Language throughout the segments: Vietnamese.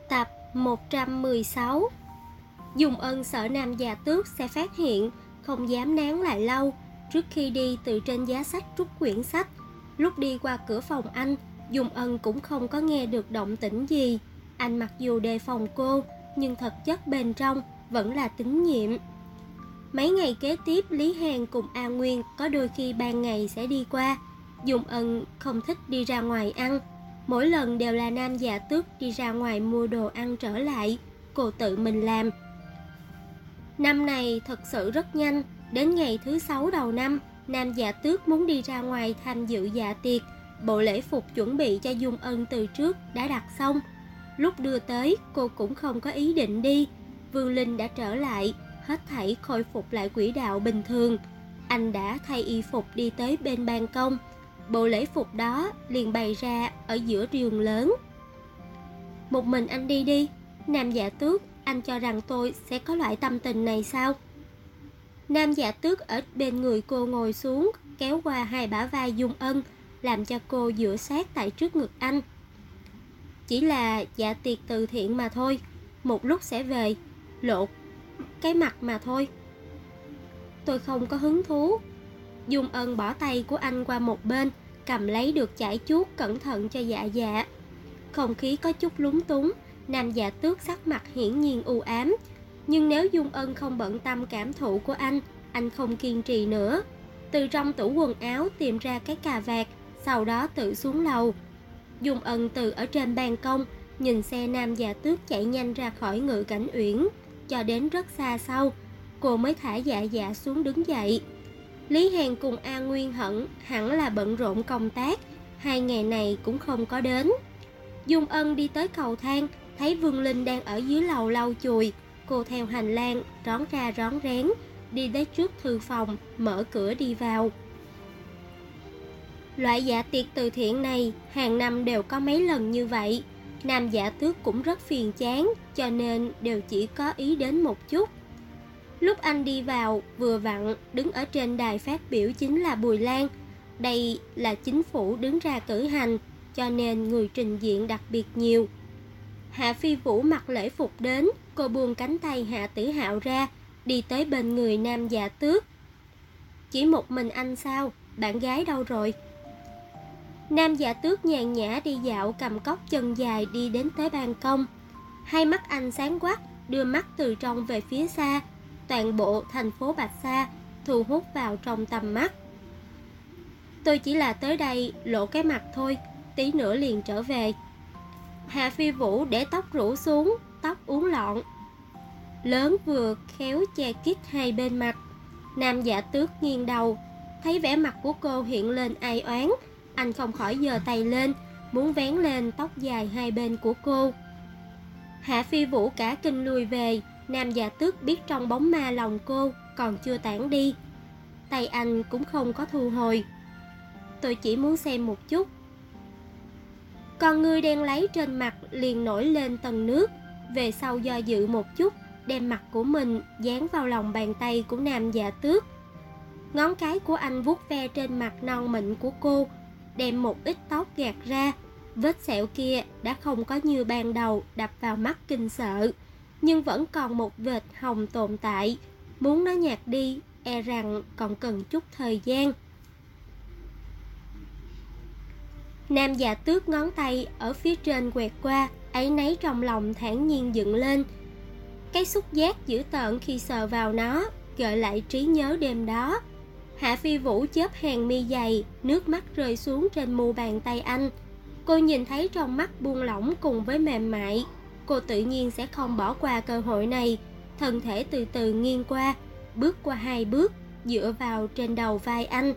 Tập 116. Dung Ân sợ Nam Già Tước sẽ phát hiện, không dám nán lại lâu. Trước khi đi, từ trên giá sách rút quyển sách. Lúc đi qua cửa phòng anh, Dung Ân cũng không có nghe được động tĩnh gì. Anh mặc dù đề phòng cô, nhưng thực chất bên trong vẫn là tín nhiệm. Mấy ngày kế tiếp, Lý Hàn cùng A Nguyên có đôi khi ban ngày sẽ đi qua. Dung Ân không thích đi ra ngoài ăn. Mỗi lần đều là Nam Già Tước đi ra ngoài mua đồ ăn trở lại, cô tự mình làm. Năm này thật sự rất nhanh. Đến ngày thứ 6 đầu năm, Nam Già Tước muốn đi ra ngoài tham dự dạ tiệc. Bộ lễ phục chuẩn bị cho Dung Ân từ trước đã đặt xong. Lúc đưa tới, cô cũng không có ý định đi. Vương Linh đã trở lại, hết thảy khôi phục lại quỹ đạo bình thường. Anh đã thay y phục đi tới bên ban công. Bộ lễ phục đó liền bày ra ở giữa giường lớn. Một mình anh đi đi. Nam Già Tước, anh cho rằng tôi sẽ có loại tâm tình này sao? Nam Già Tước ở bên người cô ngồi xuống, kéo qua hai bả vai Dung Ân, làm cho cô dựa sát tại trước ngực anh. Chỉ là dạ tiệc từ thiện mà thôi, một lúc sẽ về, lột cái mặt mà thôi. Tôi không có hứng thú. Dung Ân bỏ tay của anh qua một bên, cầm lấy được chải chuốt cẩn thận cho dạ dạ. Không khí có chút lúng túng. Nam Già Tước sắc mặt hiển nhiên u ám. Nhưng nếu Dung Ân không bận tâm cảm thụ của anh không kiên trì nữa. Từ trong tủ quần áo tìm ra cái cà vạt, sau đó tự xuống lầu. Dung Ân từ ở trên ban công nhìn xe Nam Già Tước chạy nhanh ra khỏi Ngự Cảnh Uyển, cho đến rất xa sau, cô mới thả dạ dạ xuống đứng dậy. Lý Hàn cùng A Nguyên hẳn là bận rộn công tác, 2 ngày này cũng không có đến. Dung Ân đi tới cầu thang, thấy Vương Linh đang ở dưới lầu lau chùi. Cô theo hành lang rón ra rón rén đi tới trước thư phòng, mở cửa đi vào. Loại dạ tiệc từ thiện này hàng năm đều có mấy lần như vậy. Nam Già Tước cũng rất phiền chán, cho nên đều chỉ có ý đến một chút. Lúc anh đi vào, vừa vặn đứng ở trên đài phát biểu chính là Bùi Lan. Đây là chính phủ đứng ra cử hành, cho nên người trình diện đặc biệt nhiều. Hạ Phi Vũ mặc lễ phục đến, cô buông cánh tay Hạ Tử Hạo ra, đi tới bên người Nam Già Tước. Chỉ một mình anh sao? Bạn gái đâu rồi? Nam Già Tước nhàn nhã đi dạo, cầm cốc chân dài đi đến tới ban công. Hai mắt anh sáng quắc, đưa mắt từ trong về phía xa. Toàn bộ thành phố Bạch Sa thu hút vào trong tầm mắt. Tôi chỉ là tới đây lộ cái mặt thôi, tí nữa liền trở về. Hạ Phi Vũ để tóc rủ xuống, tóc uốn lọn lớn vừa khéo che kín hai bên mặt. Nam Già Tước nghiêng đầu, thấy vẻ mặt của cô hiện lên ai oán. Anh không khỏi giơ tay lên, muốn vén lên tóc dài hai bên của cô. Hạ Phi Vũ cả kinh lùi về. Nam Già Tước biết trong bóng ma lòng cô còn chưa tản đi, tay anh cũng không có thu hồi. Tôi chỉ muốn xem một chút. Con ngươi đen lấy trên mặt liền nổi lên tầng nước. Về sau do dự một chút, đem mặt của mình dán vào lòng bàn tay của Nam Già Tước. Ngón cái của anh vuốt ve trên mặt non mịn của cô, đem một ít tóc gạt ra. Vết sẹo kia đã không có như ban đầu đập vào mắt kinh sợ, nhưng vẫn còn một vệt hồng tồn tại. Muốn nó nhạt đi, e rằng còn cần chút thời gian. Nam Già Tước ngón tay ở phía trên quẹt qua, áy náy trong lòng thản nhiên dựng lên. Cái xúc giác dữ tợn khi sờ vào nó gợi lại trí nhớ đêm đó. Hạ Phi Vũ chớp hàng mi dày, nước mắt rơi xuống trên mu bàn tay anh. Cô nhìn thấy trong mắt buông lỏng cùng với mềm mại. Cô tự nhiên sẽ không bỏ qua cơ hội này. Thân thể từ từ nghiêng qua, bước qua 2 bước, dựa vào trên đầu vai anh.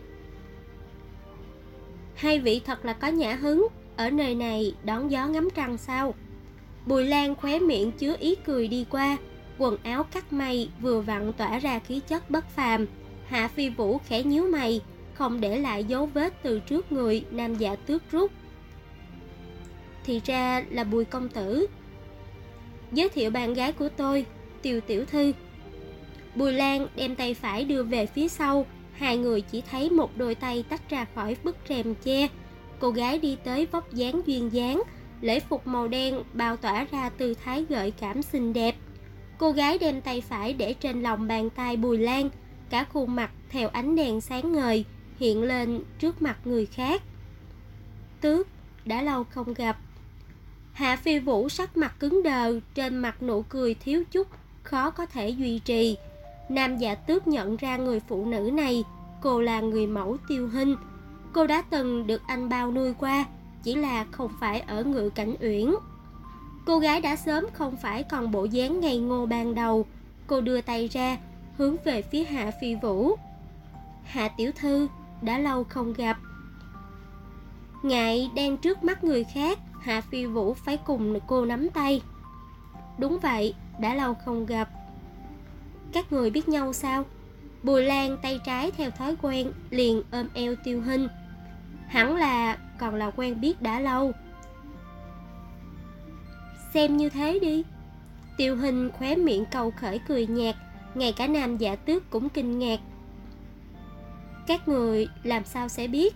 Hai vị thật là có nhã hứng, ở nơi này đón gió ngắm trăng sao? Bùi Lan khóe miệng chứa ý cười đi qua, quần áo cắt may vừa vặn tỏa ra khí chất bất phàm. Hạ Phi Vũ khẽ nhíu mày, không để lại dấu vết từ trước người Nam Già Tước rút. Thì ra là Bùi công tử. Giới thiệu bạn gái của tôi, Tiều tiểu thư. Bùi Lan đem tay phải đưa về phía sau, hai người chỉ thấy một đôi tay tách ra khỏi bức rèm che. Cô gái đi tới vóc dáng duyên dáng, lễ phục màu đen bao tỏa ra tư thái gợi cảm xinh đẹp. Cô gái đem tay phải để trên lòng bàn tay Bùi Lan, cả khuôn mặt theo ánh đèn sáng ngời hiện lên trước mặt người khác. Tước, đã lâu không gặp. Hạ Phi Vũ sắc mặt cứng đờ, trên mặt nụ cười thiếu chút khó có thể duy trì. Nam Dạ Tước nhận ra người phụ nữ này, cô là người mẫu Tiêu Hinh. Cô đã từng được anh bao nuôi qua, chỉ là không phải ở Ngự Cảnh Uyển. Cô gái đã sớm không phải còn bộ dáng ngây ngô ban đầu. Cô đưa tay ra, hướng về phía Hạ Phi Vũ. Hạ tiểu thư, đã lâu không gặp. Ngại đang trước mắt người khác, Hạ Phi Vũ phải cùng cô nắm tay. Đúng vậy, đã lâu không gặp. Các người biết nhau sao? Bùi Lan tay trái theo thói quen liền ôm eo Tiêu Hinh. Hẳn là còn là quen biết đã lâu. Xem như thế đi. Tiêu Hinh khóe miệng cầu khởi cười nhạt, ngay cả Nam Dạ Tước cũng kinh ngạc. Các người làm sao sẽ biết?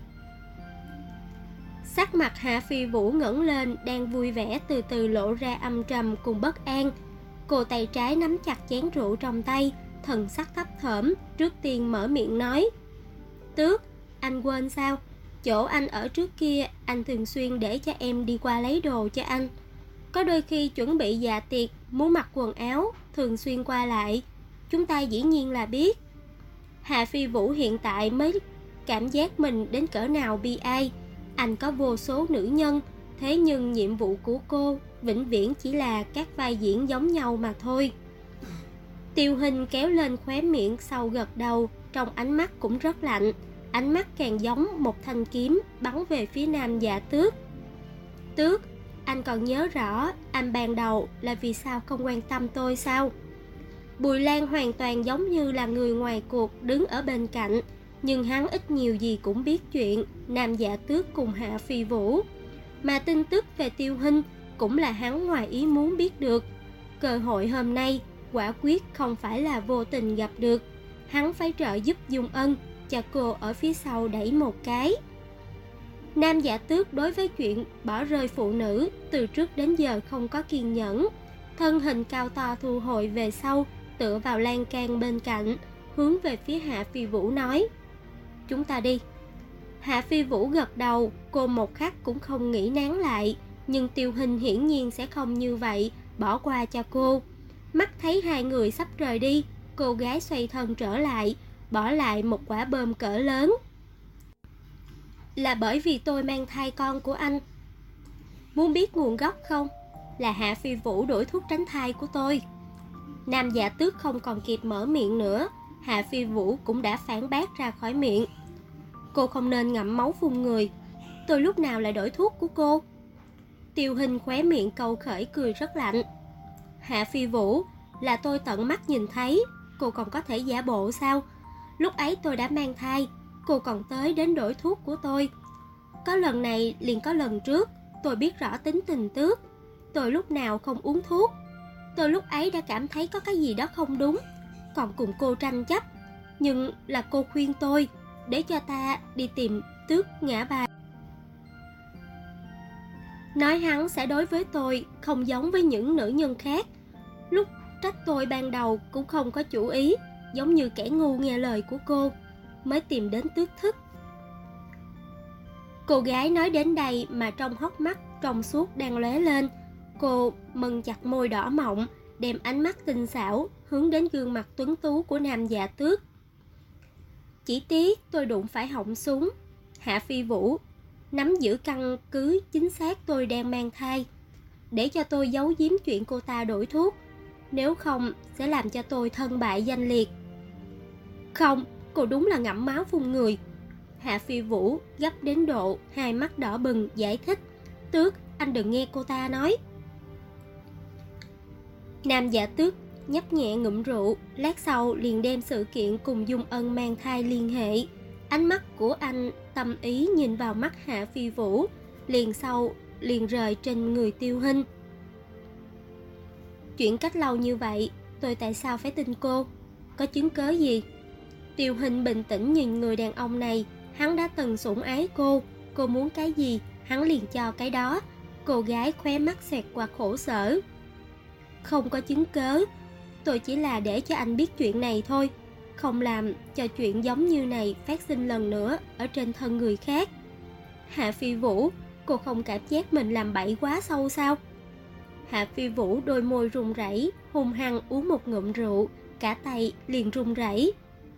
Sắc mặt Hạ Phi Vũ ngẩng lên, đang vui vẻ từ từ lộ ra âm trầm cùng bất an. Cô tay trái nắm chặt chén rượu trong tay, thần sắc thấp thỏm, trước tiên mở miệng nói. Tước, anh quên sao? Chỗ anh ở trước kia, anh thường xuyên để cho em đi qua lấy đồ cho anh. Có đôi khi chuẩn bị dạ tiệc, muốn mặc quần áo, thường xuyên qua lại. Chúng ta dĩ nhiên là biết. Hạ Phi Vũ hiện tại mới cảm giác mình đến cỡ nào bi ai. Anh có vô số nữ nhân, thế nhưng nhiệm vụ của cô vĩnh viễn chỉ là các vai diễn giống nhau mà thôi. Tiêu Hinh kéo lên khóe miệng sau gật đầu, trong ánh mắt cũng rất lạnh. Ánh mắt càng giống một thanh kiếm bắn về phía Nam Dạ Tước. Tước, anh còn nhớ rõ anh ban đầu là vì sao không quan tâm tôi sao? Bùi Lan hoàn toàn giống như là người ngoài cuộc đứng ở bên cạnh, nhưng hắn ít nhiều gì cũng biết chuyện Nam Dạ Tước cùng Hạ Phi Vũ. Mà tin tức về Tiêu Hinh cũng là hắn ngoài ý muốn biết được. Cơ hội hôm nay quả quyết không phải là vô tình gặp được. Hắn phải trợ giúp Dung Ân, cho cô ở phía sau đẩy một cái. Nam Dạ Tước đối với chuyện bỏ rơi phụ nữ từ trước đến giờ không có kiên nhẫn. Thân hình cao to thu hồi về sau, tựa vào lan can bên cạnh, hướng về phía Hạ Phi Vũ nói. Chúng ta đi. Hạ Phi Vũ gật đầu, cô một khắc cũng không nghĩ nán lại. Nhưng Tiêu Hinh hiển nhiên sẽ không như vậy, bỏ qua cho cô. Mắt thấy hai người sắp rời đi, cô gái xoay thân trở lại, bỏ lại một quả bom cỡ lớn. Là bởi vì tôi mang thai con của anh. Muốn biết nguồn gốc không? Là Hạ Phi Vũ đổi thuốc tránh thai của tôi. Nam Dạ Tước không còn kịp mở miệng nữa, Hạ Phi Vũ cũng đã phản bác ra khỏi miệng. Cô không nên ngậm máu phun người. Tôi lúc nào lại đổi thuốc của cô? Tiêu Hinh khóe miệng câu khởi cười rất lạnh. Hạ Phi Vũ, là tôi tận mắt nhìn thấy, cô còn có thể giả bộ sao? Lúc ấy tôi đã mang thai, cô còn tới đến đổi thuốc của tôi. Có lần này liền có lần trước, tôi biết rõ tính tình Tước. Tôi lúc nào không uống thuốc. Tôi lúc ấy đã cảm thấy có cái gì đó không đúng, còn cùng cô tranh chấp. Nhưng là cô khuyên tôi, để cho ta đi tìm Tước ngã ba. Nói hắn sẽ đối với tôi không giống với những nữ nhân khác. Lúc trách tôi ban đầu cũng không có chủ ý, giống như kẻ ngu nghe lời của cô, mới tìm đến Tước Thức. Cô gái nói đến đây mà trong hốc mắt trong suốt đang lóe lên. Cô mân chặt môi đỏ mọng, đem ánh mắt tinh xảo hướng đến gương mặt tuấn tú của Nam Dạ Tước. Chỉ tiếc tôi đụng phải họng súng. Hạ Phi Vũ, nắm giữ căn cứ chính xác tôi đang mang thai, để cho tôi giấu giếm chuyện cô ta đổi thuốc. Nếu không sẽ làm cho tôi thân bại danh liệt. Không, cô đúng là ngậm máu phun người. Hạ Phi Vũ gấp đến độ hai mắt đỏ bừng giải thích. Tước, anh đừng nghe cô ta nói. Nam Dạ Tước nhấp nhẹ ngụm rượu, lát sau liền đem sự kiện cùng Dung Ân mang thai liên hệ. Ánh mắt của anh tâm ý nhìn vào mắt Hạ Phi Vũ, liền sau liền rời trên người Tiêu Hinh. Chuyện cách lâu như vậy, tôi tại sao phải tin cô? Có chứng cớ gì? Tiêu Hinh bình tĩnh nhìn người đàn ông này. Hắn đã từng sủng ái cô muốn cái gì, hắn liền cho cái đó. Cô gái khóe mắt xẹt qua khổ sở. Không có chứng cớ, tôi chỉ là để cho anh biết chuyện này thôi, không làm cho chuyện giống như này phát sinh lần nữa ở trên thân người khác. Hạ Phi Vũ, cô không cảm giác mình làm bậy quá sâu sao? Hạ Phi Vũ đôi môi run rẩy, hung hăng uống một ngụm rượu, cả tay liền run rẩy.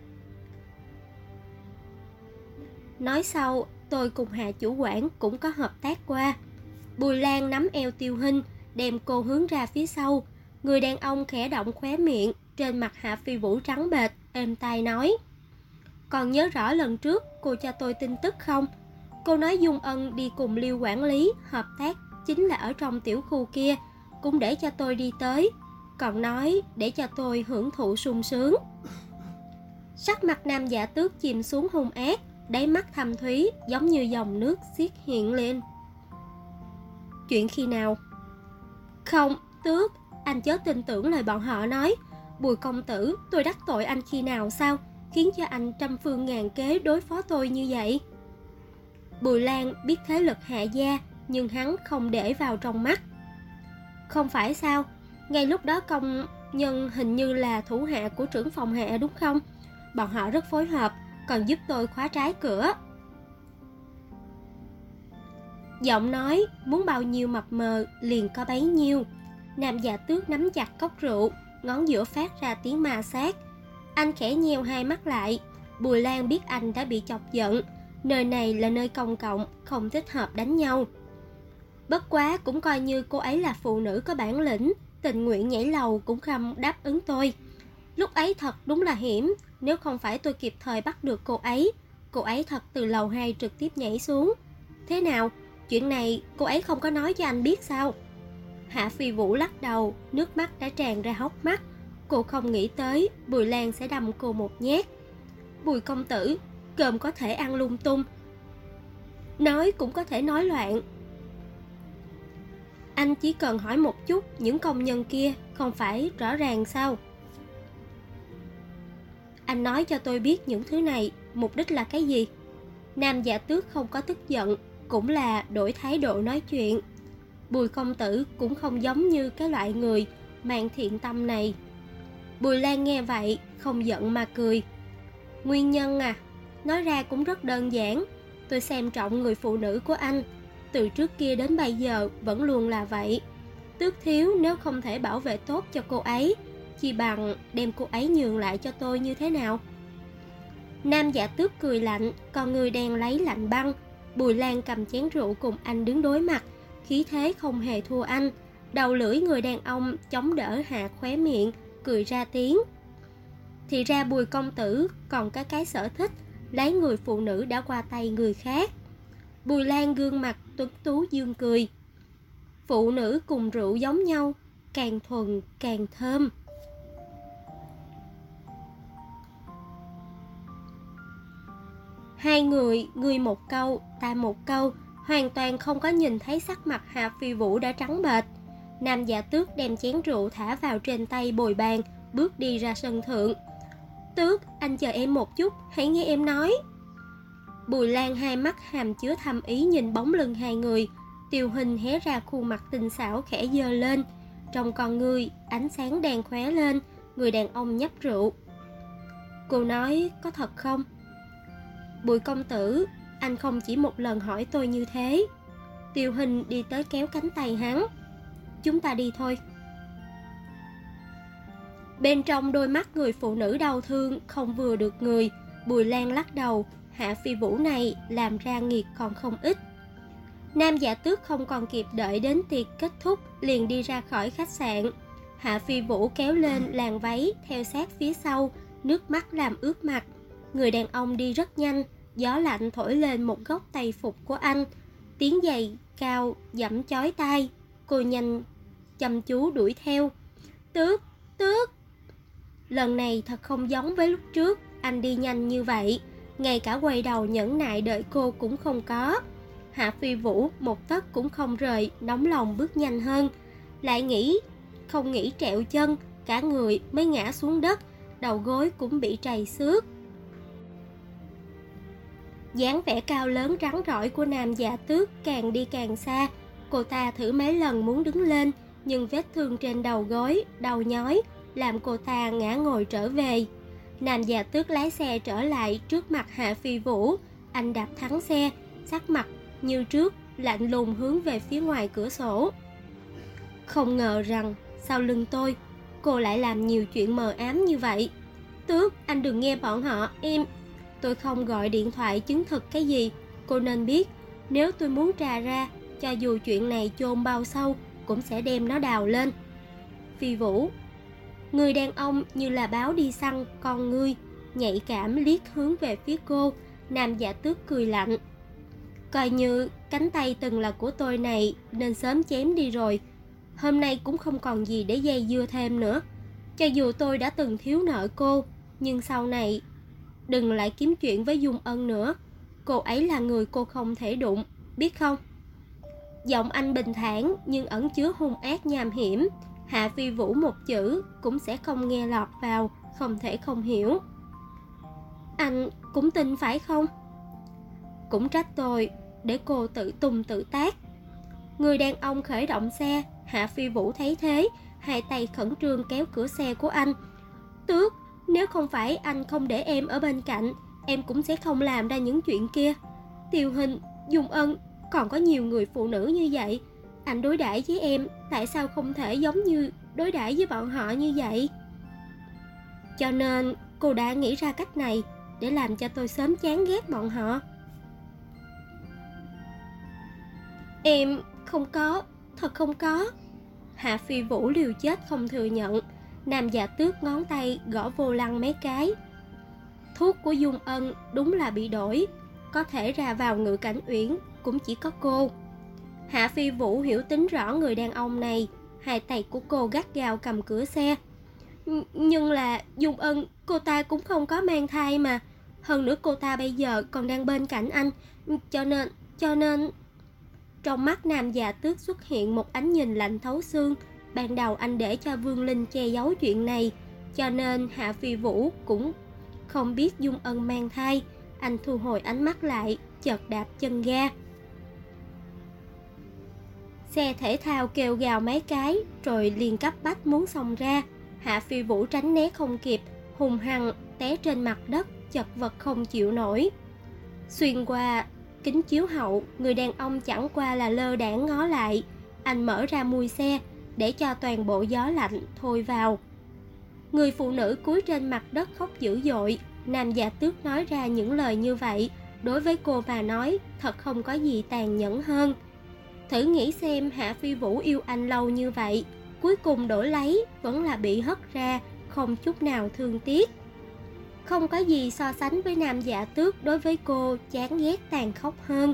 Nói sau, tôi cùng Hạ chủ quản cũng có hợp tác qua. Bùi Lan nắm eo Tiêu Hinh, đem cô hướng ra phía sau. Người đàn ông khẽ động khóe miệng, trên mặt Hạ Phi Vũ trắng bệch, êm tai nói: Còn nhớ rõ lần trước cô cho tôi tin tức không? Cô nói Dung Ân đi cùng Liêu quản lý hợp tác chính là ở trong tiểu khu kia, cũng để cho tôi đi tới, còn nói để cho tôi hưởng thụ sung sướng. Sắc mặt Nam Dạ Tước chìm xuống hung ác, đáy mắt thâm thúy giống như dòng nước xiết hiện lên. Chuyện khi nào? Không, Tước, anh chớ tin tưởng lời bọn họ nói. Bùi công tử, tôi đắc tội anh khi nào sao, khiến cho anh trăm phương ngàn kế đối phó tôi như vậy? Bùi Lan biết thế lực Hạ gia, nhưng hắn không để vào trong mắt. Không phải sao, ngay lúc đó công nhân hình như là thủ hạ của trưởng phòng Hạ đúng không? Bọn họ rất phối hợp, còn giúp tôi khóa trái cửa. Giọng nói muốn bao nhiêu mập mờ liền có bấy nhiêu. Nam Dạ Tước nắm chặt cốc rượu, ngón giữa phát ra tiếng ma sát. Anh khẽ nheo hai mắt lại. Bùi Lan biết anh đã bị chọc giận, nơi này là nơi công cộng, không thích hợp đánh nhau. Bất quá cũng coi như cô ấy là phụ nữ có bản lĩnh, tình nguyện nhảy lầu cũng không đáp ứng tôi. Lúc ấy thật đúng là hiểm, nếu không phải tôi kịp thời bắt được cô ấy thật từ lầu 2 trực tiếp nhảy xuống. Thế nào, chuyện này cô ấy không có nói cho anh biết sao? Hạ Phi Vũ lắc đầu, nước mắt đã tràn ra hốc mắt. Cô không nghĩ tới Bùi Lan sẽ đâm cô một nhát. Bùi công tử, cơm có thể ăn lung tung, nói cũng có thể nói loạn. Anh chỉ cần hỏi một chút, những công nhân kia không phải rõ ràng sao? Anh nói cho tôi biết những thứ này mục đích là cái gì? Nam Dạ Tước không có tức giận, cũng là đổi thái độ nói chuyện. Bùi công tử cũng không giống như cái loại người mang thiện tâm này. Bùi Lan nghe vậy không giận mà cười. Nguyên nhân à, nói ra cũng rất đơn giản. Tôi xem trọng người phụ nữ của anh, từ trước kia đến bây giờ vẫn luôn là vậy. Tước thiếu nếu không thể bảo vệ tốt cho cô ấy, chỉ bằng đem cô ấy nhường lại cho tôi như thế nào? Nam Dạ Tước cười lạnh, con người đen lấy lạnh băng. Bùi Lan cầm chén rượu cùng anh đứng đối mặt, khí thế không hề thua anh. Đầu lưỡi người đàn ông chống đỡ hạ khóe miệng, cười ra tiếng. Thì ra Bùi công tử còn có cái sở thích lấy người phụ nữ đã qua tay người khác. Bùi Lan gương mặt tuấn tú dương cười. Phụ nữ cùng rượu giống nhau, càng thuần càng thơm. Hai người một câu, ta một câu, hoàn toàn không có nhìn thấy sắc mặt Hạ Phi Vũ đã trắng bệch. Nam Dạ Tước đem chén rượu thả vào trên tay bồi bàn, bước đi ra sân thượng. Tước, anh chờ em một chút, hãy nghe em nói. Bùi Lan hai mắt hàm chứa thâm ý nhìn bóng lưng hai người. Tiêu Hình hé ra khuôn mặt tinh xảo khẽ giơ lên. Trong con ngươi, ánh sáng đèn khóe lên. Người đàn ông nhấp rượu. Cô nói có thật không? Bùi công tử, anh không chỉ một lần hỏi tôi như thế. Tiêu Hình đi tới kéo cánh tay hắn. Chúng ta đi thôi. Bên trong đôi mắt người phụ nữ đau thương không vừa được người. Bùi Lan lắc đầu. Hạ Phi Vũ này làm ra nghiệt còn không ít. Nam Dạ Tước không còn kịp đợi đến tiệc kết thúc, liền đi ra khỏi khách sạn. Hạ Phi Vũ kéo lên làn váy theo sát phía sau, nước mắt làm ướt mặt. Người đàn ông đi rất nhanh, gió lạnh thổi lên một góc tây phục của anh. Tiếng giày cao giẫm chói tai. Cô nhanh chăm chú đuổi theo. Tước, Tước. Lần này thật không giống với lúc trước, anh đi nhanh như vậy, ngay cả quay đầu nhẫn nại đợi cô cũng không có. Hạ Phi Vũ một tấc cũng không rời, nóng lòng bước nhanh hơn. Lại không nghĩ trẹo chân, cả người mới ngã xuống đất, đầu gối cũng bị trầy xước. dáng vẻ cao lớn rắn rỏi của Nam Dạ Tước càng đi càng xa. Cô ta thử mấy lần muốn đứng lên, nhưng vết thương trên đầu gối, đau nhói, làm cô ta ngã ngồi trở về. Nam Già Tước lái xe trở lại trước mặt Hạ Phi Vũ. Anh đạp thắng xe, sắc mặt như trước, lạnh lùng hướng về phía ngoài cửa sổ. Không ngờ rằng sau lưng tôi, cô lại làm nhiều chuyện mờ ám như vậy. Tước, anh đừng nghe bọn họ, tôi không gọi điện thoại chứng thực cái gì. Cô nên biết, nếu tôi muốn tra ra, cho dù chuyện này chôn bao sâu, cũng sẽ đem nó đào lên. Phi Vũ, người đàn ông như là báo đi săn, con ngươi nhạy cảm liếc hướng về phía cô. Nam Giả Tước cười lạnh. Coi như cánh tay từng là của tôi này nên sớm chém đi rồi. Hôm nay cũng không còn gì để dây dưa thêm nữa. Cho dù tôi đã từng thiếu nợ cô, nhưng sau này đừng lại kiếm chuyện với Dung Ân nữa. Cô ấy là người cô không thể đụng, biết không? Giọng anh bình thản nhưng ẩn chứa hung ác nham hiểm. Hạ Phi Vũ một chữ cũng sẽ không nghe lọt vào, không thể không hiểu. Anh cũng tin phải không? Cũng trách tôi để cô tự tung tự tác. Người đàn ông khởi động xe. Hạ Phi Vũ thấy thế, hai tay khẩn trương kéo cửa xe của anh. Tước, nếu không phải anh không để em ở bên cạnh, em cũng sẽ không làm ra những chuyện kia. Tiêu Hình, Dung Ân, còn có nhiều người phụ nữ như vậy. Anh đối đãi với em, tại sao không thể giống như đối đãi với bọn họ như vậy? Cho nên cô đã nghĩ ra cách này để làm cho tôi sớm chán ghét bọn họ. Em không có, thật không có. Hạ Phi Vũ liều chết không thừa nhận. Nam Giả Tước ngón tay gõ vô lăng mấy cái. Thuốc của Dung Ân đúng là bị đổi, có thể ra vào Ngự Cảnh Uyển cũng chỉ có cô. Hạ Phi Vũ hiểu tính rõ người đàn ông này. Hai tay của cô gắt gao cầm cửa xe. Nhưng là Dung Ân, cô ta cũng không có mang thai mà. Hơn nữa cô ta bây giờ còn đang bên cạnh anh. Cho nên Trong mắt Nam Già Tước xuất hiện một ánh nhìn lạnh thấu xương. Ban đầu anh để cho Vương Linh che giấu chuyện này, cho nên Hạ Phi Vũ cũng không biết Dung Ân mang thai. Anh thu hồi ánh mắt lại, chợt đạp chân ga. Xe thể thao kêu gào mấy cái, rồi liền cấp bách muốn xông ra. Hạ Phi Vũ tránh né không kịp, hùng hăng té trên mặt đất, chật vật không chịu nổi. Xuyên qua kính chiếu hậu, người đàn ông chẳng qua là lơ đãng ngó lại. Anh mở ra mui xe để cho toàn bộ gió lạnh thôi vào. Người phụ nữ cúi trên mặt đất khóc dữ dội. Nam Già Tước nói ra những lời như vậy, đối với cô mà nói thật không có gì tàn nhẫn hơn. Thử nghĩ xem, Hạ Phi Vũ yêu anh lâu như vậy, cuối cùng đổi lấy vẫn là bị hất ra, không chút nào thương tiếc. Không có gì so sánh với Nam Dạ Tước đối với cô chán ghét tàn khốc hơn.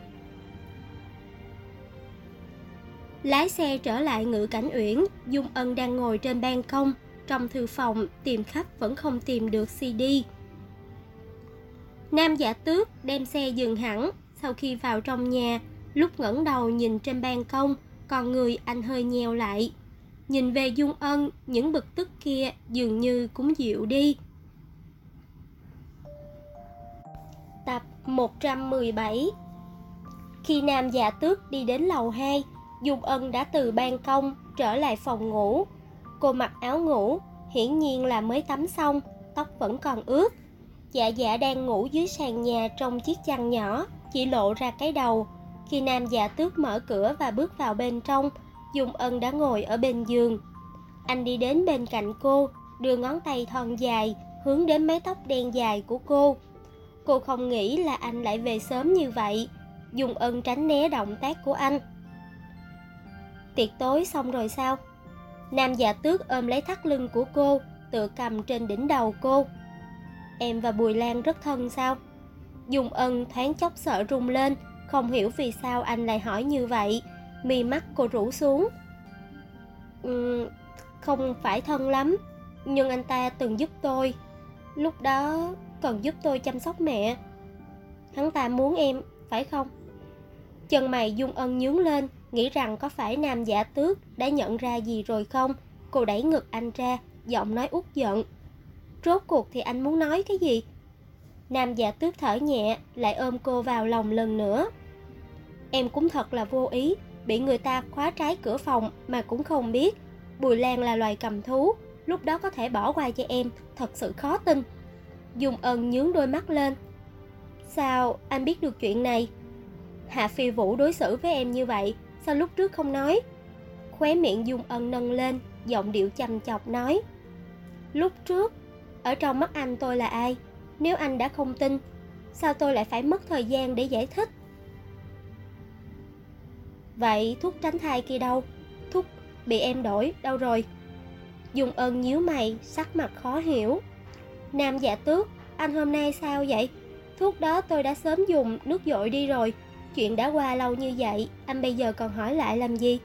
Lái xe trở lại Ngự Cảnh Uyển, Dung Ân đang ngồi trên ban công. Trong thư phòng tìm khắp vẫn không tìm được CD. Nam Dạ Tước đem xe dừng hẳn. Sau khi vào trong nhà, lúc ngẩng đầu nhìn trên ban công, con người anh hơi nheo lại. Nhìn về Dung Ân, những bực tức kia dường như cũng dịu đi. Tập 117. Khi Nam Dạ Tước đi đến lầu 2, Dung Ân đã từ ban công trở lại phòng ngủ. Cô mặc áo ngủ, hiển nhiên là mới tắm xong, tóc vẫn còn ướt. Dạ Dạ đang ngủ dưới sàn nhà trong chiếc chăn nhỏ, chỉ lộ ra cái đầu. Khi Nam Dạ Tước mở cửa và bước vào bên trong, Dung Ân đã ngồi ở bên giường. Anh đi đến bên cạnh cô, đưa ngón tay thon dài hướng đến mái tóc đen dài của cô. Cô không nghĩ là anh lại về sớm như vậy. Dung Ân tránh né động tác của anh. Tiệc tối xong rồi sao? Nam Dạ Tước ôm lấy thắt lưng của cô, tựa cầm trên đỉnh đầu cô. Em và Bùi Lan rất thân sao? Dung Ân thoáng chốc sợ run lên, không hiểu vì sao anh lại hỏi như vậy. Mi mắt cô rũ xuống. Không phải thân lắm, nhưng anh ta từng giúp tôi. Lúc đó còn giúp tôi chăm sóc mẹ. Hắn ta muốn em, phải không? Chân mày Dung Ân nhướng lên, nghĩ rằng có phải Nam Dạ Tước đã nhận ra gì rồi không. Cô đẩy ngực anh ra, giọng nói uất giận. Rốt cuộc thì anh muốn nói cái gì? Nam Dạ Tước thở nhẹ, lại ôm cô vào lòng lần nữa. Em cũng thật là vô ý, bị người ta khóa trái cửa phòng mà cũng không biết. Bùi Lan là loài cầm thú, lúc đó có thể bỏ qua cho em, thật sự khó tin. Dung Ân nhướng đôi mắt lên. Sao anh biết được chuyện này? Hạ Phi Vũ đối xử với em như vậy, sao lúc trước không nói? Khóe miệng Dung Ân nâng lên, giọng điệu chăm chọc nói. Lúc trước, ở trong mắt anh tôi là ai? Nếu anh đã không tin, sao tôi lại phải mất thời gian để giải thích? Vậy thuốc tránh thai kia đâu? Thuốc bị em đổi, đâu rồi? Dung Ân nhíu mày, sắc mặt khó hiểu. Nam Dạ Tước, anh hôm nay sao vậy? Thuốc đó tôi đã sớm dùng nước dội đi rồi. Chuyện đã qua lâu như vậy, anh bây giờ còn hỏi lại làm gì?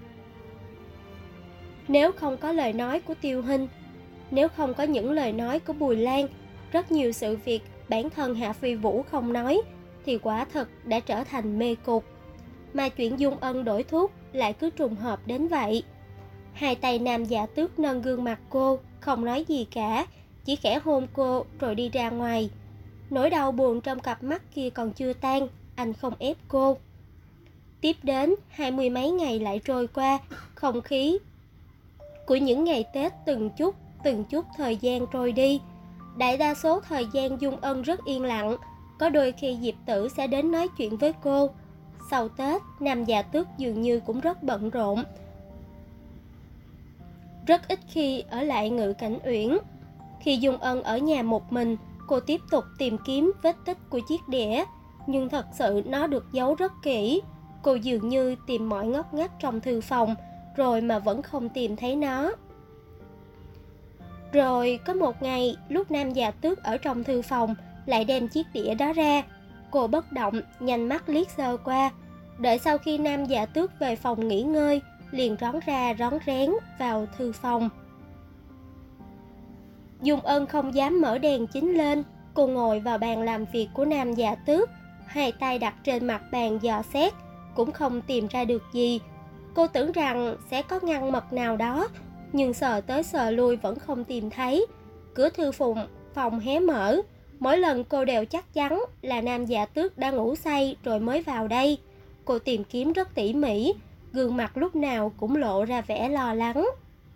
Nếu không có lời nói của Tiêu Hinh, nếu không có những lời nói của Bùi Lan, rất nhiều sự việc bản thân Hạ Phi Vũ không nói, thì quả thật đã trở thành mê cục. Mà chuyện Dung Ân đổi thuốc lại cứ trùng hợp đến vậy. Hai tay Nam Dạ Tước nâng gương mặt cô, không nói gì cả, chỉ khẽ hôn cô rồi đi ra ngoài. Nỗi đau buồn trong cặp mắt kia còn chưa tan, anh không ép cô. Tiếp đến, 20 mấy ngày lại trôi qua, không khí của những ngày Tết từng chút thời gian trôi đi. Đại đa số thời gian Dung Ân rất yên lặng, có đôi khi Diệp Tử sẽ đến nói chuyện với cô. Sau Tết, Nam Dạ Tước dường như cũng rất bận rộn, rất ít khi ở lại Ngự Cảnh Uyển. Khi Dung Ân ở nhà một mình, cô tiếp tục tìm kiếm vết tích của chiếc đĩa, nhưng thật sự nó được giấu rất kỹ. Cô dường như tìm mọi ngóc ngách trong thư phòng, rồi mà vẫn không tìm thấy nó. Rồi có một ngày, lúc Nam Dạ Tước ở trong thư phòng, lại đem chiếc đĩa đó ra. Cô bất động, nhanh mắt liếc sơ qua. Đợi sau khi Nam Dạ Tước về phòng nghỉ ngơi, liền rón ra rón rén vào thư phòng. Dung Ân không dám mở đèn chính lên. Cô ngồi vào bàn làm việc của Nam Dạ Tước, hai tay đặt trên mặt bàn dò xét, cũng không tìm ra được gì. Cô tưởng rằng sẽ có ngăn mật nào đó, nhưng sờ tới sờ lui vẫn không tìm thấy. Cửa thư phòng hé mở, mỗi lần cô đều chắc chắn là Nam Dạ Tước đã ngủ say rồi mới vào đây. Cô tìm kiếm rất tỉ mỉ, gương mặt lúc nào cũng lộ ra vẻ lo lắng.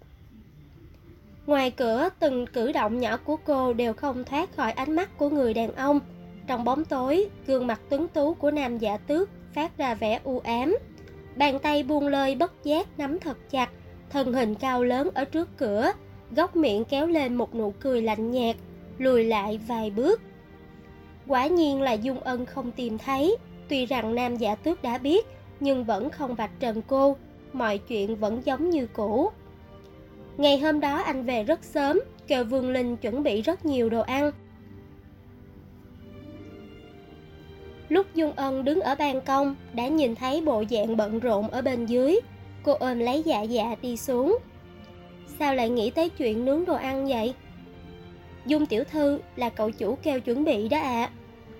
Ngoài cửa, từng cử động nhỏ của cô đều không thoát khỏi ánh mắt của người đàn ông. Trong bóng tối, gương mặt tuấn tú của Nam Dạ Tước phát ra vẻ u ám. Bàn tay buông lơi bất giác nắm thật chặt, thân hình cao lớn ở trước cửa, góc miệng kéo lên một nụ cười lạnh nhạt, lùi lại vài bước. Quả nhiên là Dung Ân không tìm thấy. Tuy rằng Nam Dạ Tước đã biết, nhưng vẫn không vạch trần cô, mọi chuyện vẫn giống như cũ. Ngày hôm đó anh về rất sớm, kêu Vương Linh chuẩn bị rất nhiều đồ ăn. Lúc Dung Ân đứng ở ban công, đã nhìn thấy bộ dạng bận rộn ở bên dưới. Cô ôm lấy Dạ Dạ đi xuống. Sao lại nghĩ tới chuyện nướng đồ ăn vậy? Dung tiểu thư, là cậu chủ kêu chuẩn bị đó ạ.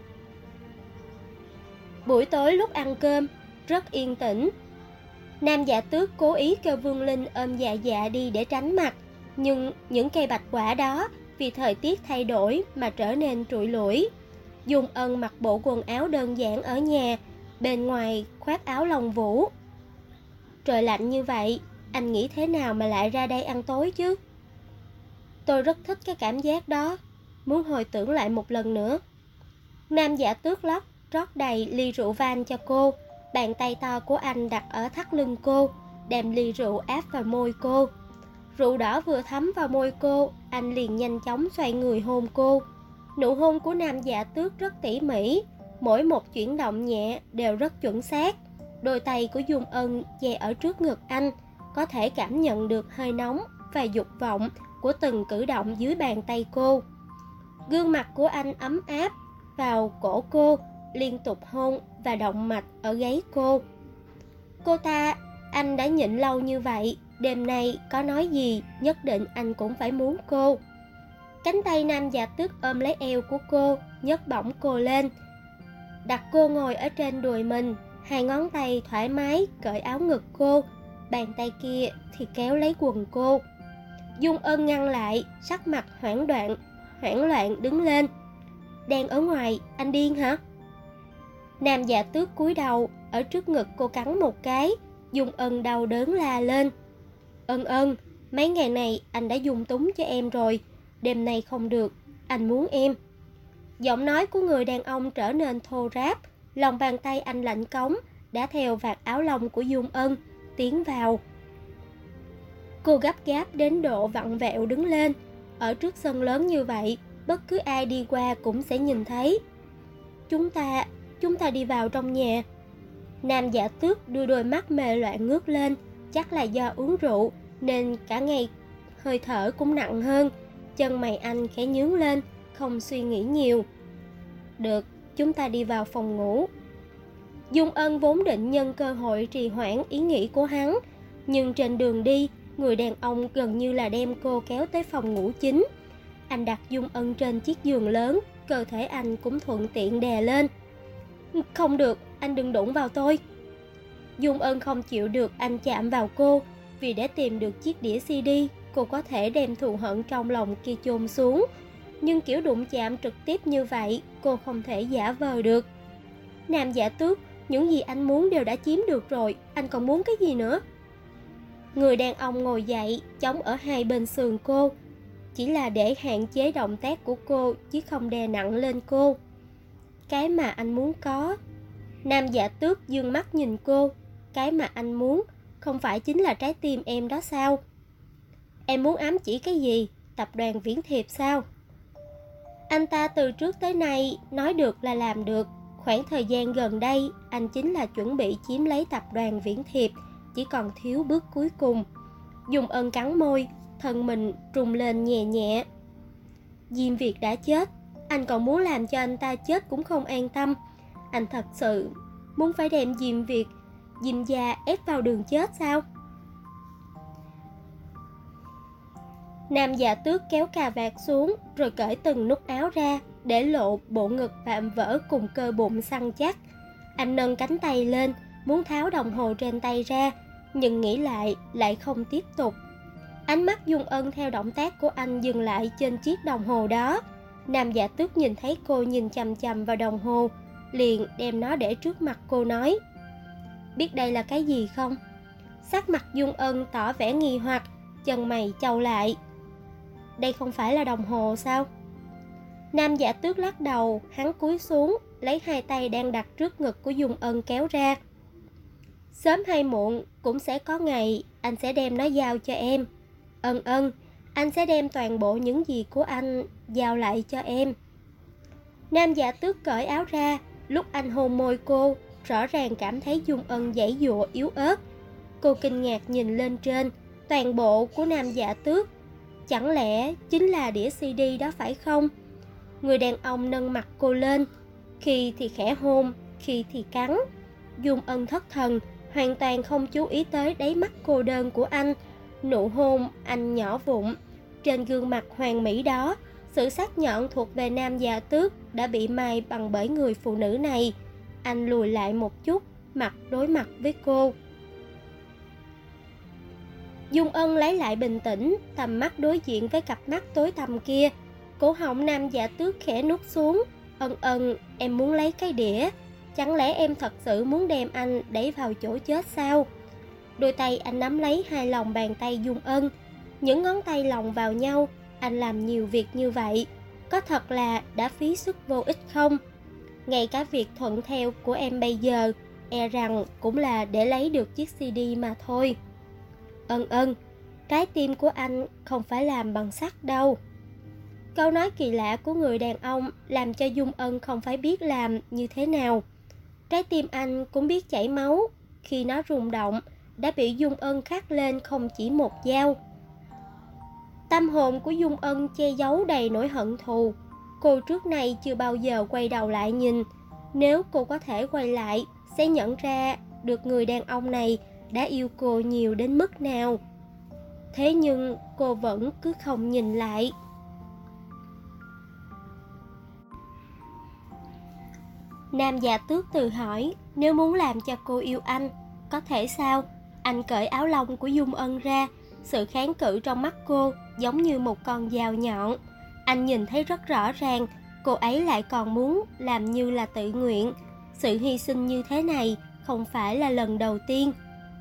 Buổi tối lúc ăn cơm, rất yên tĩnh. Nam Dạ Tước cố ý kêu Vương Linh ôm Dạ Dạ đi để tránh mặt, nhưng những cây bạch quả đó vì thời tiết thay đổi mà trở nên trụi lủi. Dung Ân mặc bộ quần áo đơn giản ở nhà, bên ngoài khoác áo lông vũ. Trời lạnh như vậy, anh nghĩ thế nào mà lại ra đây ăn tối chứ? Tôi rất thích cái cảm giác đó, muốn hồi tưởng lại một lần nữa. Nam Dạ Tước rót đầy ly rượu vang cho cô. Bàn tay to của anh đặt ở thắt lưng cô, đem ly rượu áp vào môi cô. Rượu đỏ vừa thấm vào môi cô, anh liền nhanh chóng xoay người hôn cô. Nụ hôn của Nam Dạ Tước rất tỉ mỉ, mỗi một chuyển động nhẹ đều rất chuẩn xác. Đôi tay của Dung Ân che ở trước ngực anh, có thể cảm nhận được hơi nóng và dục vọng của từng cử động dưới bàn tay cô. Gương mặt của anh ấm áp vào cổ cô, liên tục hôn và động mạch ở gáy cô. Anh đã nhịn lâu như vậy, đêm nay có nói gì nhất định anh cũng phải muốn cô. Cánh tay Nam Dạ Tước ôm lấy eo của cô, nhấc bổng cô lên, đặt cô ngồi ở trên đùi mình. Hai ngón tay thoải mái cởi áo ngực cô, bàn tay kia thì kéo lấy quần cô. Dung Ân ngăn lại, sắc mặt hoảng loạn đứng lên. Đang ở ngoài, anh điên hả? Nam Dạ Tước cúi đầu, ở trước ngực cô cắn một cái, Dung Ân đau đớn la lên. Ân Ân, mấy ngày này anh đã dung túng cho em rồi, đêm nay không được, anh muốn em. Giọng nói của người đàn ông trở nên thô ráp, lòng bàn tay anh lạnh cống, đã theo vạt áo lông của Dung Ân, tiến vào. Cô gấp gáp đến độ vặn vẹo đứng lên. Ở trước sân lớn như vậy, bất cứ ai đi qua cũng sẽ nhìn thấy. Chúng ta đi vào trong nhà. Nam Dạ Tước đưa đôi mắt mê loạn ngước lên, chắc là do uống rượu nên cả ngày hơi thở cũng nặng hơn. Chân mày anh khẽ nhướng lên, không suy nghĩ nhiều. Được, chúng ta đi vào phòng ngủ. Dung Ân vốn định nhân cơ hội trì hoãn ý nghĩ của hắn, nhưng trên đường đi, người đàn ông gần như là đem cô kéo tới phòng ngủ chính. Anh đặt Dung Ân trên chiếc giường lớn, cơ thể anh cũng thuận tiện đè lên. Không được, anh đừng đụng vào tôi. Dung Ân không chịu được anh chạm vào cô, vì để tìm được chiếc đĩa CD, cô có thể đem thù hận trong lòng kia chôn xuống. Nhưng kiểu đụng chạm trực tiếp như vậy, cô không thể giả vờ được. Nam Dạ Tước, những gì anh muốn đều đã chiếm được rồi, anh còn muốn cái gì nữa? Người đàn ông ngồi dậy, chống ở hai bên sườn cô, chỉ là để hạn chế động tác của cô chứ không đè nặng lên cô. Cái mà anh muốn có. Nam Dạ Tước dương mắt nhìn cô. Cái mà anh muốn không phải chính là trái tim em đó sao? Em muốn ám chỉ cái gì? Tập đoàn Viễn Thiệp sao? Anh ta từ trước tới nay nói được là làm được. Khoảng thời gian gần đây, anh chính là chuẩn bị chiếm lấy tập đoàn Viễn Thiệp, chỉ còn thiếu bước cuối cùng. Dung Ân cắn môi, thân mình rung lên nhẹ nhẹ. Diêm Việt đã chết, anh còn muốn làm cho anh ta chết cũng không an tâm. Anh thật sự muốn phải đem Diêm gia ép vào đường chết sao? Nam Dạ Tước kéo cà vạt xuống rồi cởi từng nút áo ra, để lộ bộ ngực vạm vỡ cùng cơ bụng săn chắc. Anh nâng cánh tay lên, muốn tháo đồng hồ trên tay ra, nhưng nghĩ lại không tiếp tục. Ánh mắt Dung Ân theo động tác của anh dừng lại trên chiếc đồng hồ đó. Nam Dạ Tước nhìn thấy cô nhìn chằm chằm vào đồng hồ, liền đem nó để trước mặt cô nói: Biết đây là cái gì không? Sắc mặt Dung Ân tỏ vẻ nghi hoặc, chân mày chau lại. Đây không phải là đồng hồ sao? Nam Dạ Tước lắc đầu, hắn cúi xuống, lấy hai tay đang đặt trước ngực của Dung Ân kéo ra. Sớm hay muộn cũng sẽ có ngày anh sẽ đem nó giao cho em. Ân, anh sẽ đem toàn bộ những gì của anh giao lại cho em. Nam Dạ Tước cởi áo ra, lúc anh hôn môi cô, rõ ràng cảm thấy Dung Ân giãy giụa yếu ớt. Cô kinh ngạc nhìn lên trên, toàn bộ của Nam Dạ Tước. Chẳng lẽ chính là đĩa CD đó phải không? Người đàn ông nâng mặt cô lên, khi thì khẽ hôn, khi thì cắn. Dung Ân thất thần, hoàn toàn không chú ý tới đáy mắt cô đơn của anh. Nụ hôn anh nhỏ vụn. Trên gương mặt hoàn mỹ đó, sự sắc nhọn thuộc về Nam Dạ Tước đã bị mai bằng bởi người phụ nữ này. Anh lùi lại một chút, mặt đối mặt với cô. Dung Ân lấy lại bình tĩnh, tầm mắt đối diện với cặp mắt tối tăm kia. Cổ họng Nam Dạ Tước khẽ nuốt xuống. Ân, em muốn lấy cái đĩa. Chẳng lẽ em thật sự muốn đem anh đẩy vào chỗ chết sao? Đôi tay anh nắm lấy hai lòng bàn tay Dung Ân. Những ngón tay lồng vào nhau. Anh làm nhiều việc như vậy, có thật là đã phí sức vô ích không? Ngay cả việc thuận theo của em bây giờ, e rằng cũng là để lấy được chiếc CD mà thôi. Ân, trái tim của anh không phải làm bằng sắt đâu. Câu nói kỳ lạ của người đàn ông làm cho Dung Ân không phải biết làm như thế nào. Trái tim anh cũng biết chảy máu, khi nó rung động đã bị Dung Ân khắc lên không chỉ một dao. Tâm hồn của Dung Ân che giấu đầy nỗi hận thù. Cô trước nay chưa bao giờ quay đầu lại nhìn. Nếu cô có thể quay lại, sẽ nhận ra được người đàn ông này đã yêu cô nhiều đến mức nào. Thế nhưng cô vẫn cứ không nhìn lại. Nam Dạ Tước tự hỏi, nếu muốn làm cho cô yêu anh, có thể sao? Anh cởi áo lông của Dung Ân ra, sự kháng cự trong mắt cô giống như một con dao nhọn. Anh nhìn thấy rất rõ ràng, cô ấy lại còn muốn làm như là tự nguyện. Sự hy sinh như thế này không phải là lần đầu tiên.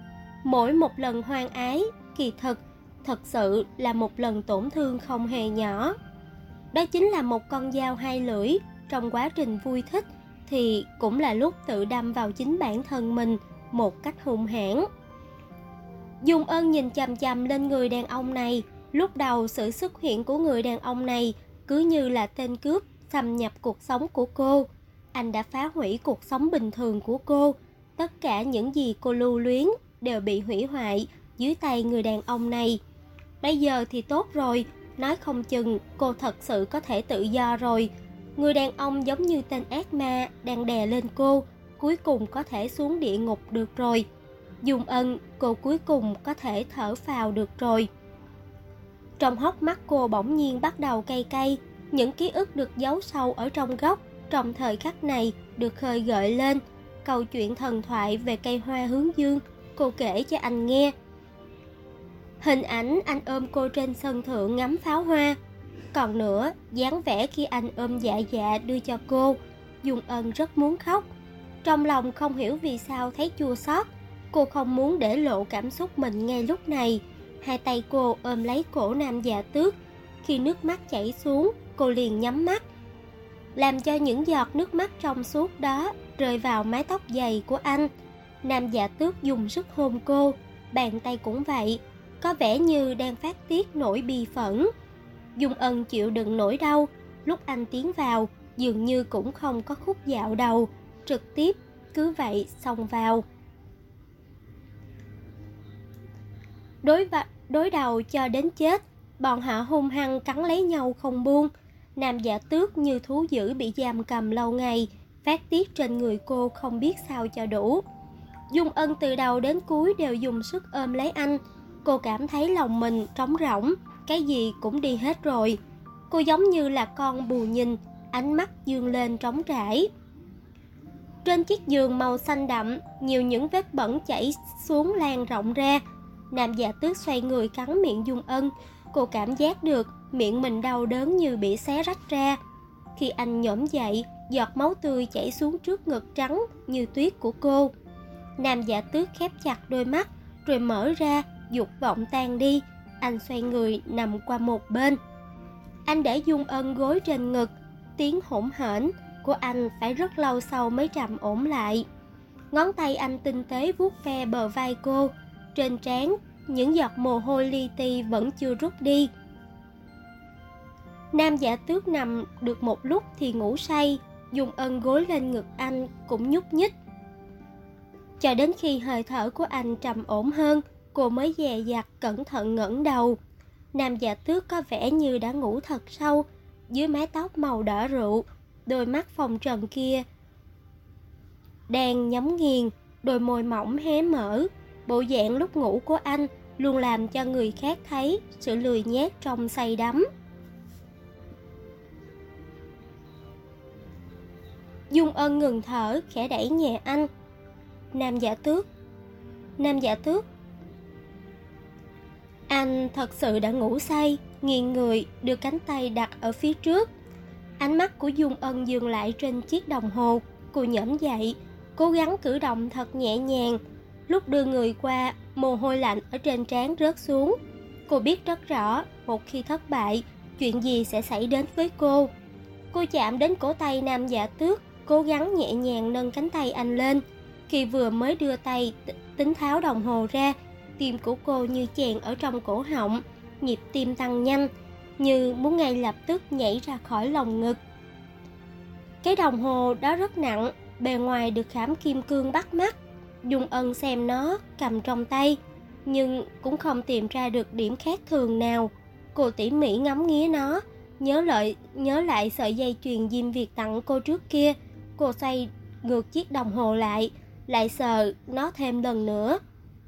Mỗi một lần hoang ái, kỳ thực, thật sự là một lần tổn thương không hề nhỏ. Đó chính là một con dao hai lưỡi, trong quá trình vui thích thì cũng là lúc tự đâm vào chính bản thân mình một cách hung hãn. Dung Ân nhìn chằm chằm lên người đàn ông này. Lúc đầu sự xuất hiện của người đàn ông này cứ như là tên cướp xâm nhập cuộc sống của cô. Anh đã phá hủy cuộc sống bình thường của cô. Tất cả những gì cô lưu luyến đều bị hủy hoại dưới tay người đàn ông này. Bây giờ thì tốt rồi, nói không chừng cô thật sự có thể tự do rồi. Người đàn ông giống như tên ác ma đang đè lên cô, cuối cùng có thể xuống địa ngục được rồi. Dung Ân, cô cuối cùng có thể thở phào được rồi. Trong hốc mắt cô bỗng nhiên bắt đầu cay cay. Những ký ức được giấu sâu ở trong góc trong thời khắc này được khơi gợi lên. Câu chuyện thần thoại về cây hoa hướng dương cô kể cho anh nghe. Hình ảnh anh ôm cô trên sân thượng ngắm pháo hoa. Còn nữa, dáng vẻ khi anh ôm Dạ Dạ đưa cho cô. Dung Ân rất muốn khóc. Trong lòng không hiểu vì sao thấy chua xót. Cô không muốn để lộ cảm xúc mình ngay lúc này. Hai tay cô ôm lấy cổ Nam Dạ Tước. Khi nước mắt chảy xuống, cô liền nhắm mắt, làm cho những giọt nước mắt trong suốt đó rơi vào mái tóc dày của anh. Nam Dạ Tước dùng sức hôn cô, bàn tay cũng vậy, có vẻ như đang phát tiết nỗi bi phẫn. Dung Ân chịu đựng nỗi đau. Lúc anh tiến vào, dường như cũng không có khúc dạo đầu, trực tiếp cứ vậy xông vào. Đối đầu cho đến chết, bọn họ hung hăng cắn lấy nhau không buông. Nam Dạ Tước như thú dữ bị giam cầm lâu ngày, phát tiết trên người cô không biết sao cho đủ. Dung Ân từ đầu đến cuối đều dùng sức ôm lấy anh. Cô cảm thấy lòng mình trống rỗng, cái gì cũng đi hết rồi. Cô giống như là con bù nhìn, ánh mắt dương lên trống trải. Trên chiếc giường màu xanh đậm, nhiều những vết bẩn chảy xuống lan rộng ra. Nam Dạ Tước xoay người cắn miệng Dung Ân. Cô cảm giác được miệng mình đau đớn như bị xé rách ra. Khi anh nhổm dậy, giọt máu tươi chảy xuống trước ngực trắng như tuyết của cô. Nam Dạ Tước khép chặt đôi mắt, rồi mở ra, dục vọng tan đi. Anh xoay người nằm qua một bên. Anh để Dung Ân gối trên ngực. Tiếng hỗn hển của anh phải rất lâu sau mới trầm ổn lại. Ngón tay anh tinh tế vuốt ve bờ vai cô. Trên trán, những giọt mồ hôi li ti vẫn chưa rút đi. Nam Dạ Tước nằm được một lúc thì ngủ say. Dung Ân gối lên ngực anh cũng nhúc nhích. Cho đến khi hơi thở của anh trầm ổn hơn, cô mới dè dặt cẩn thận ngẩng đầu. Nam Dạ Tước có vẻ như đã ngủ thật sâu. Dưới mái tóc màu đỏ rượu, đôi mắt phồng trần kia đang nhắm nghiền, đôi môi mỏng hé mở. Bộ dạng lúc ngủ của anh luôn làm cho người khác thấy sự lười nhác trong say đắm. Dung Ân ngừng thở, khẽ đẩy nhẹ anh. Nam Dạ Tước, Nam Dạ Tước. Anh thật sự đã ngủ say, nghiêng người, đưa cánh tay đặt ở phía trước. Ánh mắt của Dung Ân dừng lại trên chiếc đồng hồ. Cô nhổm dậy, cố gắng cử động thật nhẹ nhàng. Lúc đưa người qua, mồ hôi lạnh ở trên trán rớt xuống. Cô biết rất rõ, một khi thất bại, chuyện gì sẽ xảy đến với cô. Cô chạm đến cổ tay Nam Dạ Tước, cố gắng nhẹ nhàng nâng cánh tay anh lên. Khi vừa mới đưa tay tính tháo đồng hồ ra, tim của cô như chèn ở trong cổ họng, nhịp tim tăng nhanh, như muốn ngay lập tức nhảy ra khỏi lồng ngực. Cái đồng hồ đó rất nặng, bề ngoài được khảm kim cương bắt mắt. Dung Ân xem nó, cầm trong tay, nhưng cũng không tìm ra được điểm khác thường nào. Cô tỉ mỉ ngắm nghía nó, nhớ lại sợi dây chuyền Diêm Việt tặng cô trước kia. Cô xoay ngược chiếc đồng hồ lại sờ nó thêm lần nữa.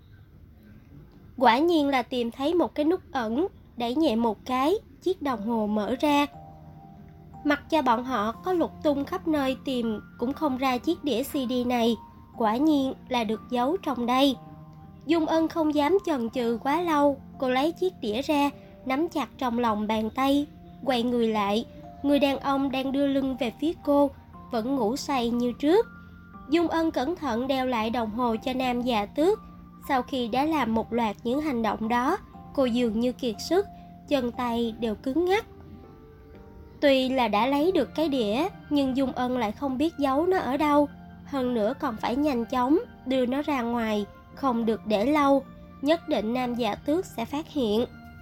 Quả nhiên là tìm thấy một cái nút ẩn, đẩy nhẹ một cái, chiếc đồng hồ mở ra. Mặc cho bọn họ có lục tung khắp nơi tìm cũng không ra chiếc đĩa CD này, quả nhiên là được giấu trong đây. Dung Ân không dám chần chừ quá lâu, cô lấy chiếc đĩa ra, nắm chặt trong lòng bàn tay, quay người lại. Người đàn ông đang đưa lưng về phía cô, vẫn ngủ say như trước. Dung Ân cẩn thận đeo lại đồng hồ cho Nam Dạ Tước. Sau khi đã làm một loạt những hành động đó, cô dường như kiệt sức, chân tay đều cứng ngắc. Tuy là đã lấy được cái đĩa, nhưng Dung Ân lại không biết giấu nó ở đâu. Hơn nữa còn phải nhanh chóng đưa nó ra ngoài, không được để lâu, nhất định Nam Dạ Tước sẽ phát hiện.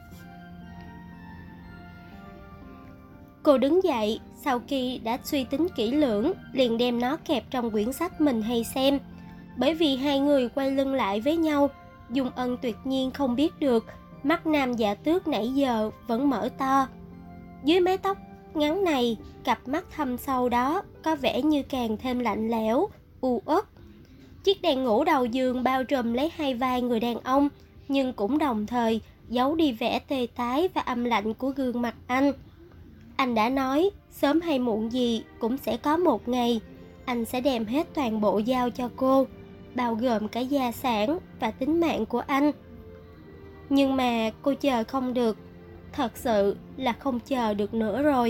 Cô đứng dậy, sau khi đã suy tính kỹ lưỡng, liền đem nó kẹp trong quyển sách mình hay xem. Bởi vì hai người quay lưng lại với nhau, Dung Ân tuyệt nhiên không biết được mắt Nam Dạ Tước nãy giờ vẫn mở to. Dưới mái tóc ngắn này, cặp mắt thâm sâu đó có vẻ như càng thêm lạnh lẽo, u uất. Chiếc đèn ngủ đầu giường bao trùm lấy hai vai người đàn ông, nhưng cũng đồng thời giấu đi vẻ tê tái và âm lạnh của gương mặt anh. Anh đã nói, sớm hay muộn gì cũng sẽ có một ngày, anh sẽ đem hết toàn bộ giao cho cô, bao gồm cả gia sản và tính mạng của anh. Nhưng mà cô chờ không được, thật sự là không chờ được nữa rồi.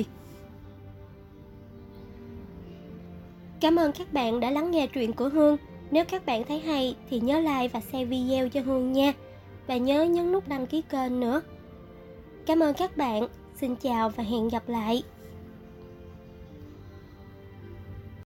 Cảm ơn các bạn đã lắng nghe truyện của Hương. Nếu các bạn thấy hay thì nhớ like và share video cho Hương nha. Và nhớ nhấn nút đăng ký kênh nữa. Cảm ơn các bạn. Xin chào và hẹn gặp lại.